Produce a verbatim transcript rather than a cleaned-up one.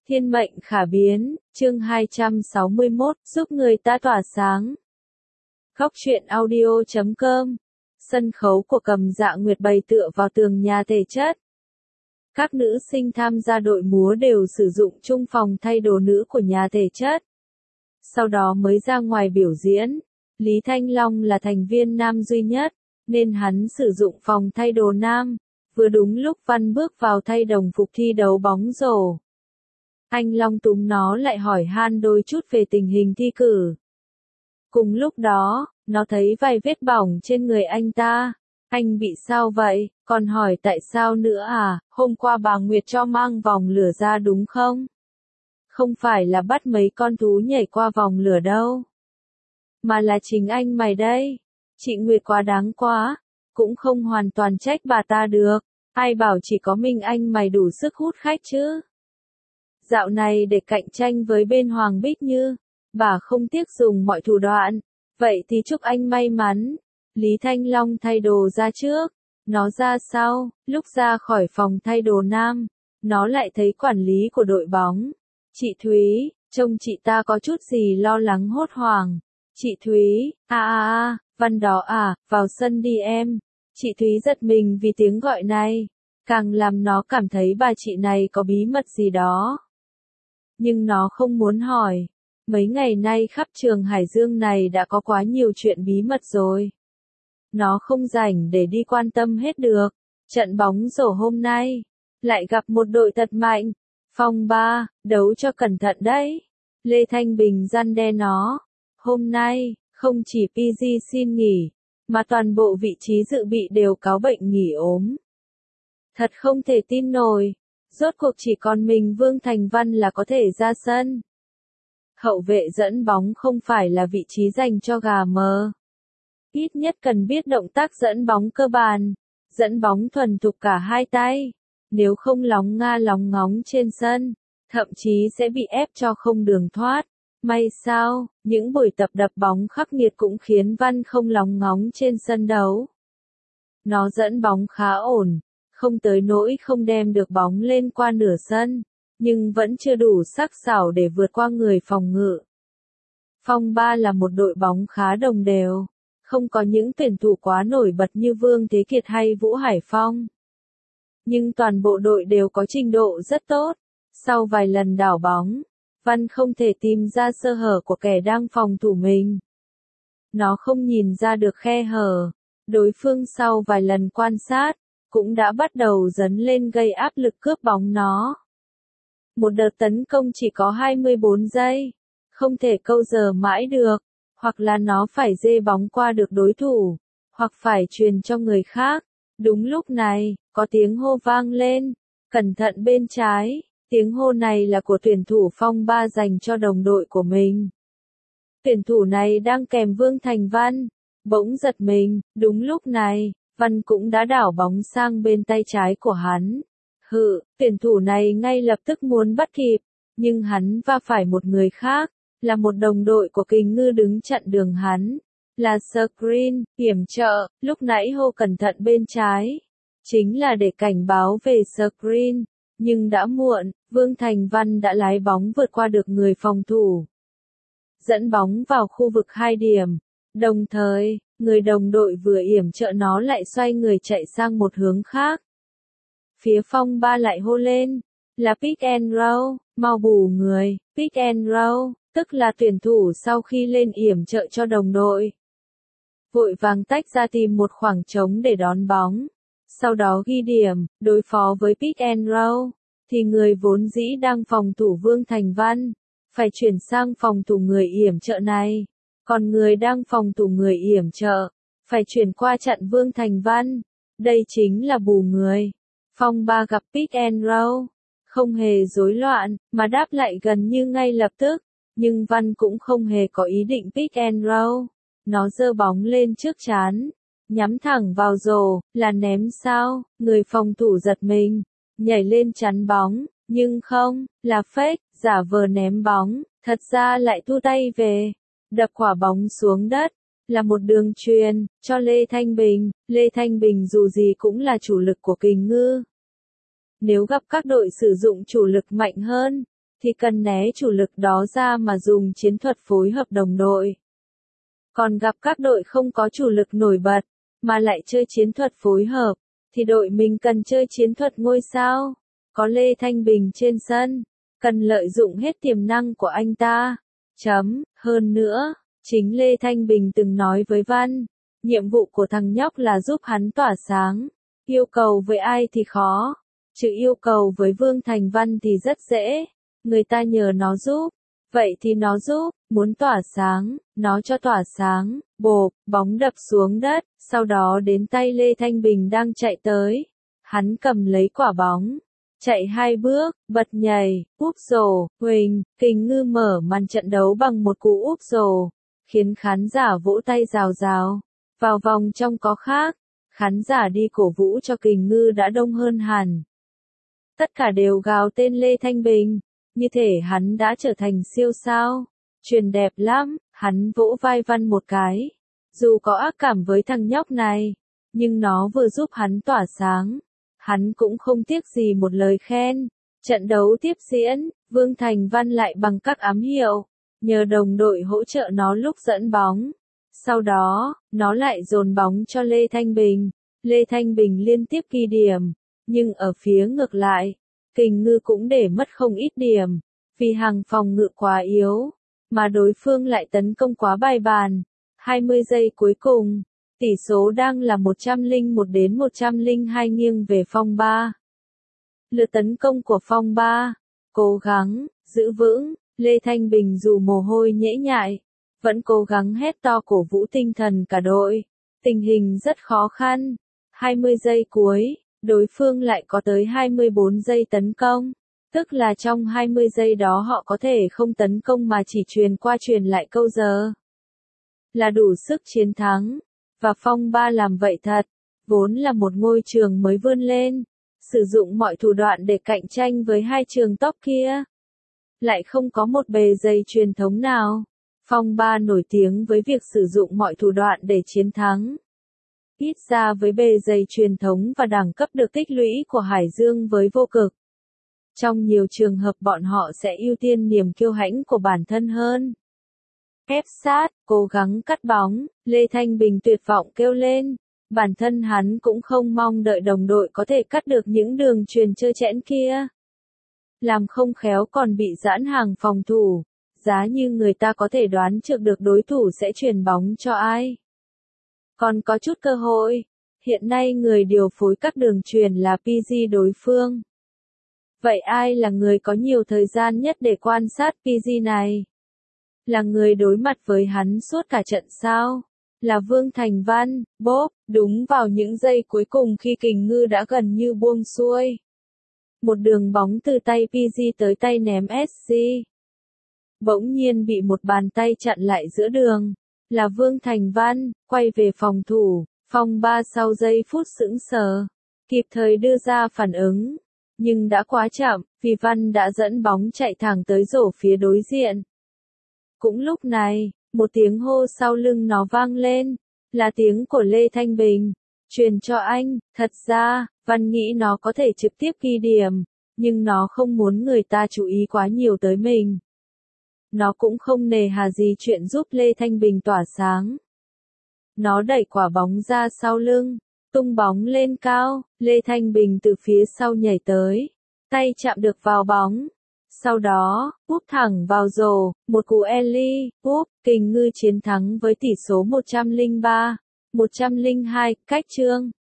Thiên mệnh khả biến, chương hai trăm sáu mươi mốt, giúp người ta tỏa sáng. Góc truyện audio chấm com. Sân khấu của Cầm Dạ Nguyệt bày tựa vào tường nhà thể chất. Các nữ sinh tham gia đội múa đều sử dụng chung phòng thay đồ nữ của nhà thể chất. Sau đó mới ra ngoài biểu diễn. Lý Thanh Long là thành viên nam duy nhất, nên hắn sử dụng phòng thay đồ nam. Vừa đúng lúc Văn bước vào thay đồng phục thi đấu bóng rổ. Anh Long túm nó lại hỏi han đôi chút về tình hình thi cử. Cùng lúc đó, nó thấy vài vết bỏng trên người anh ta. Anh bị sao vậy? Còn hỏi tại sao nữa à? Hôm qua bà Nguyệt cho mang vòng lửa ra đúng không? Không phải là bắt mấy con thú nhảy qua vòng lửa đâu. Mà là chính anh mày đây. Chị Nguyệt quá đáng quá. Cũng không hoàn toàn trách bà ta được. Ai bảo chỉ có mình anh mày đủ sức hút khách chứ? Dạo này để cạnh tranh với bên Hoàng Bích Như, bà không tiếc dùng mọi thủ đoạn. Vậy thì chúc anh may mắn. Lý Thanh Long thay đồ ra trước, nó ra sau. Lúc ra khỏi phòng thay đồ nam, nó lại thấy quản lý của đội bóng. Chị Thúy, trông chị ta có chút gì lo lắng hốt hoảng. Chị Thúy, à à à, Văn đó à, vào sân đi em. Chị Thúy giật mình vì tiếng gọi này, càng làm nó cảm thấy bà chị này có bí mật gì đó. Nhưng nó không muốn hỏi. Mấy ngày nay khắp trường Hải Dương này đã có quá nhiều chuyện bí mật rồi. Nó không rảnh để đi quan tâm hết được. Trận bóng rổ hôm nay, lại gặp một đội thật mạnh. Phòng ba, đấu cho cẩn thận đấy. Lê Thanh Bình răn đe nó. Hôm nay, không chỉ pê giê xin nghỉ, mà toàn bộ vị trí dự bị đều cáo bệnh nghỉ ốm. Thật không thể tin nổi. Rốt cuộc chỉ còn mình Vương Thành Văn là có thể ra sân. Hậu vệ dẫn bóng không phải là vị trí dành cho gà mờ. Ít nhất cần biết động tác dẫn bóng cơ bản, dẫn bóng thuần thục cả hai tay. Nếu không lóng nga lóng ngóng trên sân, thậm chí sẽ bị ép cho không đường thoát. May sao, những buổi tập đập bóng khắc nghiệt cũng khiến Văn không lóng ngóng trên sân đấu. Nó dẫn bóng khá ổn. Không tới nỗi không đem được bóng lên qua nửa sân, nhưng vẫn chưa đủ sắc sảo để vượt qua người phòng ngự. Phong ba là một đội bóng khá đồng đều, không có những tuyển thủ quá nổi bật như Vương Thế Kiệt hay Vũ Hải Phong. Nhưng toàn bộ đội đều có trình độ rất tốt. Sau vài lần đảo bóng, Văn không thể tìm ra sơ hở của kẻ đang phòng thủ mình. Nó không nhìn ra được khe hở. Đối phương sau vài lần quan sát, cũng đã bắt đầu dấn lên gây áp lực cướp bóng nó. Một đợt tấn công chỉ có hai mươi bốn giây, không thể câu giờ mãi được, hoặc là nó phải dê bóng qua được đối thủ, hoặc phải truyền cho người khác. Đúng lúc này, có tiếng hô vang lên, cẩn thận bên trái, tiếng hô này là của tuyển thủ Phong ba dành cho đồng đội của mình. Tuyển thủ này đang kèm Vương Thành Văn, bỗng giật mình, đúng lúc này. Văn cũng đã đảo bóng sang bên tay trái của hắn. Hự, tuyển thủ này ngay lập tức muốn bắt kịp, nhưng hắn va phải một người khác, là một đồng đội của Kình Ngư đứng chặn đường hắn. Là screen, yểm trợ, lúc nãy hô cẩn thận bên trái. Chính là để cảnh báo về screen, nhưng đã muộn, Vương Thành Văn đã lái bóng vượt qua được người phòng thủ. Dẫn bóng vào khu vực hai điểm. Đồng thời, người đồng đội vừa yểm trợ nó lại xoay người chạy sang một hướng khác. Phía Phong ba lại hô lên, là pick and roll, mau bù người. Pick and roll, tức là tuyển thủ sau khi lên yểm trợ cho đồng đội, vội vàng tách ra tìm một khoảng trống để đón bóng. Sau đó ghi điểm, đối phó với pick and roll, thì người vốn dĩ đang phòng thủ Vương Thành Văn, phải chuyển sang phòng thủ người yểm trợ này. Còn người đang phòng thủ người yểm trợ, phải chuyển qua chặn Vương Thành Văn. Đây chính là bù người. Phong ba gặp pick and roll, không hề rối loạn, mà đáp lại gần như ngay lập tức. Nhưng Văn cũng không hề có ý định pick and roll. Nó giơ bóng lên trước trán, nhắm thẳng vào rổ, là ném sao? Người phòng thủ giật mình, nhảy lên chắn bóng, nhưng không, là fake, giả vờ ném bóng, thật ra lại thu tay về. Đập quả bóng xuống đất, là một đường truyền, cho Lê Thanh Bình. Lê Thanh Bình dù gì cũng là chủ lực của Kình Ngư. Nếu gặp các đội sử dụng chủ lực mạnh hơn, thì cần né chủ lực đó ra mà dùng chiến thuật phối hợp đồng đội. Còn gặp các đội không có chủ lực nổi bật, mà lại chơi chiến thuật phối hợp, thì đội mình cần chơi chiến thuật ngôi sao. Có Lê Thanh Bình trên sân, cần lợi dụng hết tiềm năng của anh ta. Chấm, hơn nữa, chính Lê Thanh Bình từng nói với Văn, nhiệm vụ của thằng nhóc là giúp hắn tỏa sáng. Yêu cầu với ai thì khó, chứ yêu cầu với Vương Thành Văn thì rất dễ. Người ta nhờ nó giúp, vậy thì nó giúp, muốn tỏa sáng, nó cho tỏa sáng. Bộp, bóng đập xuống đất, sau đó đến tay Lê Thanh Bình đang chạy tới. Hắn cầm lấy quả bóng, chạy hai bước, bật nhảy, úp rổ, Huỳnh, Kình Ngư mở màn trận đấu bằng một cú úp rổ, khiến khán giả vỗ tay rào rào. Vào vòng trong có khác, khán giả đi cổ vũ cho Kình Ngư đã đông hơn hẳn. Tất cả đều gào tên Lê Thanh Bình, như thể hắn đã trở thành siêu sao. Truyền đẹp lắm, hắn vỗ vai Văn một cái. Dù có ác cảm với thằng nhóc này, nhưng nó vừa giúp hắn tỏa sáng. Hắn cũng không tiếc gì một lời khen. Trận đấu tiếp diễn, Vương Thành Văn lại bằng các ám hiệu, nhờ đồng đội hỗ trợ nó lúc dẫn bóng. Sau đó, nó lại dồn bóng cho Lê Thanh Bình. Lê Thanh Bình liên tiếp ghi điểm, nhưng ở phía ngược lại, Kình Ngư cũng để mất không ít điểm, vì hàng phòng ngự quá yếu, mà đối phương lại tấn công quá bài bàn. hai mươi giây cuối cùng, tỷ số đang là một trăm lẻ một đến một trăm lẻ hai nghiêng về Phong Ba. Lượt tấn công của Phong Ba, cố gắng, giữ vững, Lê Thanh Bình dù mồ hôi nhễ nhại, vẫn cố gắng hét to cổ vũ tinh thần cả đội. Tình hình rất khó khăn, hai mươi giây cuối, đối phương lại có tới hai mươi bốn giây tấn công, tức là trong hai mươi giây đó họ có thể không tấn công mà chỉ truyền qua truyền lại câu giờ. Là đủ sức chiến thắng, và Phong Ba làm vậy thật, vốn là một ngôi trường mới vươn lên, sử dụng mọi thủ đoạn để cạnh tranh với hai trường top kia. Lại không có một bề dày truyền thống nào. Phong Ba nổi tiếng với việc sử dụng mọi thủ đoạn để chiến thắng. Ít ra với bề dày truyền thống và đẳng cấp được tích lũy của Hải Dương với vô cực. Trong nhiều trường hợp bọn họ sẽ ưu tiên niềm kiêu hãnh của bản thân hơn. Ép sát, cố gắng cắt bóng, Lê Thanh Bình tuyệt vọng kêu lên. Bản thân hắn cũng không mong đợi đồng đội có thể cắt được những đường truyền trơ trẽn kia. Làm không khéo còn bị giãn hàng phòng thủ, giá như người ta có thể đoán trước được đối thủ sẽ truyền bóng cho ai. Còn có chút cơ hội, hiện nay người điều phối các đường truyền là pê giê đối phương. Vậy ai là người có nhiều thời gian nhất để quan sát pê giê này? Là người đối mặt với hắn suốt cả trận sao? Là Vương Thành Văn. Bốp, đúng vào những giây cuối cùng khi Kình Ngư đã gần như buông xuôi. Một đường bóng từ tay pê giê tới tay ném ét giê. Bỗng nhiên bị một bàn tay chặn lại giữa đường. Là Vương Thành Văn, quay về phòng thủ. Phong Ba sau giây phút sững sờ, kịp thời đưa ra phản ứng. Nhưng đã quá chậm, vì Văn đã dẫn bóng chạy thẳng tới rổ phía đối diện. Cũng lúc này, một tiếng hô sau lưng nó vang lên, là tiếng của Lê Thanh Bình. Truyền cho anh, thật ra, Văn nghĩ nó có thể trực tiếp ghi điểm, nhưng nó không muốn người ta chú ý quá nhiều tới mình. Nó cũng không nề hà gì chuyện giúp Lê Thanh Bình tỏa sáng. Nó đẩy quả bóng ra sau lưng, tung bóng lên cao, Lê Thanh Bình từ phía sau nhảy tới, tay chạm được vào bóng. Sau đó, úp thẳng vào rổ, một cú Eli, úp, Kình Ngư chiến thắng với tỷ số một trăm lẻ ba, một trăm lẻ hai, cách chương.